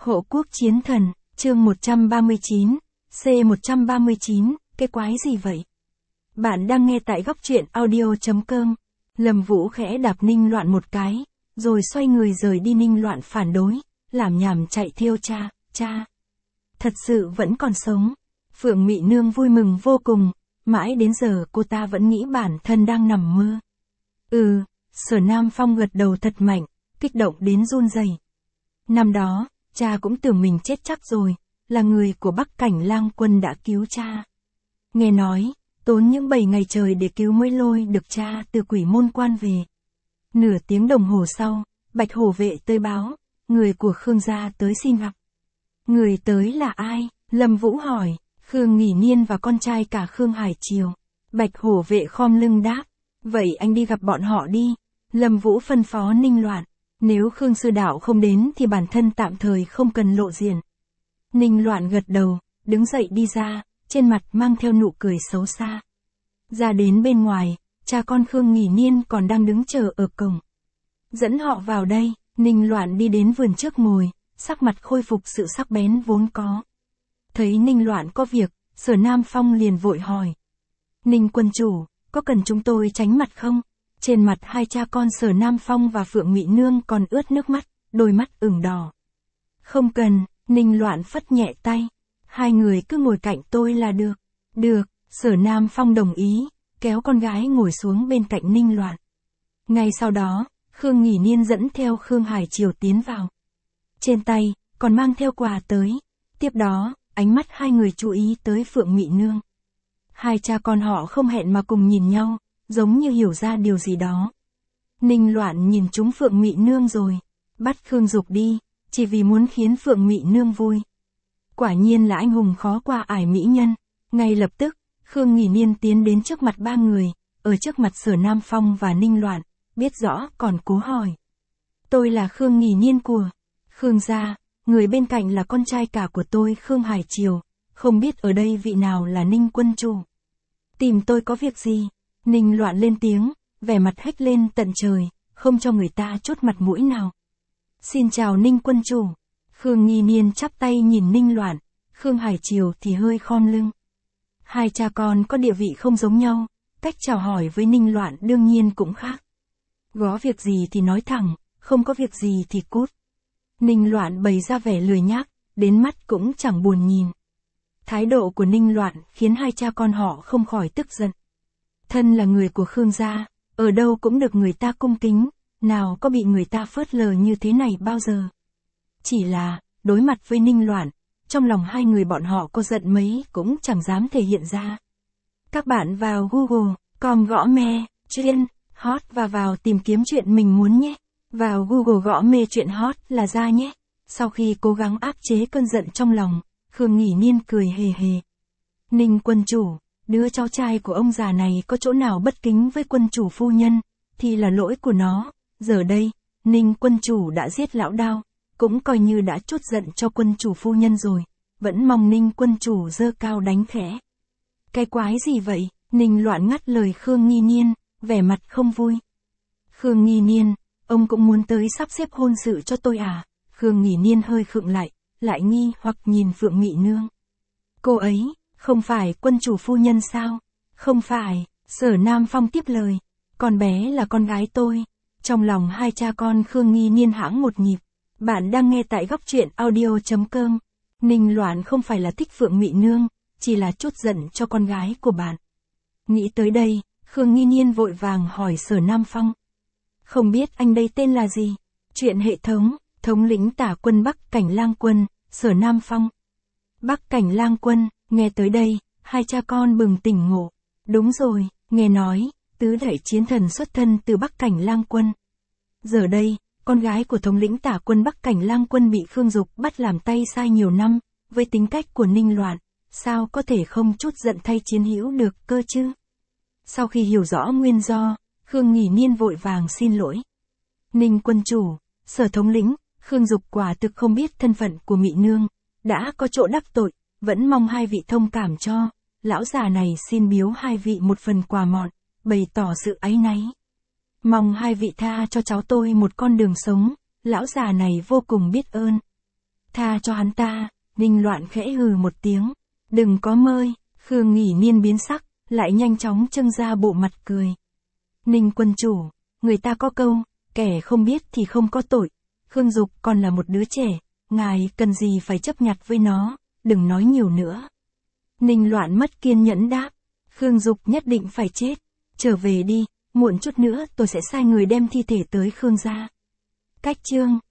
Hộ quốc chiến thần, chương 139, C139, cái quái gì vậy? Bạn đang nghe tại góc truyện audio.com. Lâm Vũ khẽ đạp Ninh Loạn một cái, rồi xoay người rời đi. Ninh Loạn phản đối, làm nhảm chạy thiêu cha. Thật sự vẫn còn sống. Phượng Mị Nương vui mừng vô cùng, mãi đến giờ cô ta vẫn nghĩ bản thân đang nằm mơ. Sở Nam Phong gật đầu thật mạnh, kích động đến run rẩy. Năm đó, cha cũng tưởng mình chết chắc rồi, là người của Bắc Cảnh Lang Quân đã cứu cha. Nghe nói, tốn những 7 ngày trời để cứu mới lôi được cha từ Quỷ Môn Quan về. Nửa tiếng đồng hồ sau, Bạch Hổ vệ tới báo, người của Khương gia tới xin gặp. Người tới là ai? Lâm Vũ hỏi. Khương Nghỉ Niên và con trai cả Khương Hải Triều. Bạch Hổ vệ khom lưng đáp. Vậy anh đi gặp bọn họ đi. Lâm Vũ phân phó Ninh Loạn. Nếu Khương sư đạo không đến thì bản thân tạm thời không cần lộ diện. Ninh Loạn gật đầu, đứng dậy đi ra, trên mặt mang theo nụ cười xấu xa. Ra đến bên ngoài, cha con Khương Nghỉ Niên còn đang đứng chờ ở cổng. Dẫn họ vào đây. Ninh Loạn đi đến vườn trước ngồi, sắc mặt khôi phục sự sắc bén vốn có. Thấy Ninh Loạn có việc, Sở Nam Phong liền vội hỏi. Ninh quân chủ, có cần chúng tôi tránh mặt không? Trên mặt hai cha con Sở Nam Phong và Phượng Mị Nương còn ướt nước mắt, đôi mắt ửng đỏ. Không cần, Ninh Loạn phất nhẹ tay. Hai người cứ ngồi cạnh tôi là được. Được, Sở Nam Phong đồng ý, kéo con gái ngồi xuống bên cạnh Ninh Loạn. Ngay sau đó, Khương Nghỉ Niên dẫn theo Khương Hải Triều tiến vào. Trên tay, còn mang theo quà tới. Tiếp đó, ánh mắt hai người chú ý tới Phượng Mị Nương. Hai cha con họ không hẹn mà cùng nhìn nhau, giống như hiểu ra điều gì đó. Ninh Loạn nhìn chúng Phượng Mị Nương rồi, bắt Khương Dục đi, chỉ vì muốn khiến Phượng Mị Nương vui. Quả nhiên là anh hùng khó qua ải mỹ nhân. Ngay lập tức, Khương Nghỉ Niên tiến đến trước mặt ba người, ở trước mặt Sở Nam Phong và Ninh Loạn, biết rõ còn cố hỏi. Tôi là Khương Nghỉ Niên của Khương gia, người bên cạnh là con trai cả của tôi Khương Hải Triều, không biết ở đây vị nào là Ninh quân chủ. Tìm tôi có việc gì? Ninh Loạn lên tiếng, vẻ mặt hếch lên tận trời, không cho người ta chút mặt mũi nào. Xin chào Ninh quân chủ. Khương Nghỉ Niên chắp tay nhìn Ninh Loạn, Khương Hải Triều thì hơi khom lưng. Hai cha con có địa vị không giống nhau, cách chào hỏi với Ninh Loạn đương nhiên cũng khác. Có việc gì thì nói thẳng, không có việc gì thì cút. Ninh Loạn bày ra vẻ lười nhác, đến mắt cũng chẳng buồn nhìn. Thái độ của Ninh Loạn khiến hai cha con họ không khỏi tức giận. Thân là người của Khương gia, ở đâu cũng được người ta cung kính, nào có bị người ta phớt lờ như thế này bao giờ. Chỉ là, đối mặt với Ninh Loạn, trong lòng hai người bọn họ có giận mấy cũng chẳng dám thể hiện ra. Các bạn vào Google.com gõ me, chuyện hot và vào tìm kiếm chuyện mình muốn nhé. Vào Google gõ mê chuyện hot là ra nhé. Sau khi cố gắng áp chế cơn giận trong lòng, Khương Nghỉ Niên cười hề hề. Ninh quân chủ, đứa cháu trai của ông già này có chỗ nào bất kính với quân chủ phu nhân, thì là lỗi của nó. Giờ đây, Ninh quân chủ đã giết lão Đao, cũng coi như đã trút giận cho quân chủ phu nhân rồi, vẫn mong Ninh quân chủ giơ cao đánh khẽ. Cái quái gì vậy? Ninh Loạn ngắt lời Khương Nghỉ Niên, vẻ mặt không vui. Khương Nghỉ Niên, ông cũng muốn tới sắp xếp hôn sự cho tôi à? Khương Nghỉ Niên hơi khựng lại nghi hoặc nhìn Phượng Mị Nương. Cô ấy, không phải quân chủ phu nhân sao? Không phải, Sở Nam Phong tiếp lời. Con bé là con gái tôi. Trong lòng hai cha con Khương Nghỉ Niên hãng một nhịp. Bạn đang nghe tại góc truyện audio.com. Ninh Loạn không phải là thích Phượng Mị Nương, chỉ là trút giận cho con gái của bạn. Nghĩ tới đây, Khương Nghỉ Niên vội vàng hỏi Sở Nam Phong. Không biết anh đây tên là gì? Chuyện hệ thống, thống lĩnh tả quân Bắc Cảnh Lang Quân, Sở Nam Phong. Bắc Cảnh Lang Quân, nghe tới đây, hai cha con bừng tỉnh ngộ. Đúng rồi, nghe nói, tứ đại chiến thần xuất thân từ Bắc Cảnh Lang Quân. Giờ đây, con gái của thống lĩnh tả quân Bắc Cảnh Lang Quân bị Khương Dục bắt làm tay sai nhiều năm, với tính cách của Ninh Loạn, sao có thể không chút giận thay chiến hữu được cơ chứ? Sau khi hiểu rõ nguyên do, Khương Nghỉ Niên vội vàng xin lỗi. Ninh quân chủ, Sở thống lĩnh, Khương Dục quả thực không biết thân phận của Mị Nương, đã có chỗ đắc tội, vẫn mong hai vị thông cảm cho. Lão già này xin biếu hai vị một phần quà mọn, bày tỏ sự áy náy. Mong hai vị tha cho cháu tôi một con đường sống, lão già này vô cùng biết ơn. Tha cho hắn ta, Ninh Loạn khẽ hừ một tiếng. Đừng có mơi, Khương Nghỉ Niên biến sắc, lại nhanh chóng trưng ra bộ mặt cười. Ninh quân chủ, người ta có câu, kẻ không biết thì không có tội. Khương Dục còn là một đứa trẻ, ngài cần gì phải chấp nhặt với nó, đừng nói nhiều nữa. Ninh Loạn mất kiên nhẫn đáp. Khương Dục nhất định phải chết. Trở về đi, muộn chút nữa tôi sẽ sai người đem thi thể tới Khương gia. Cách chương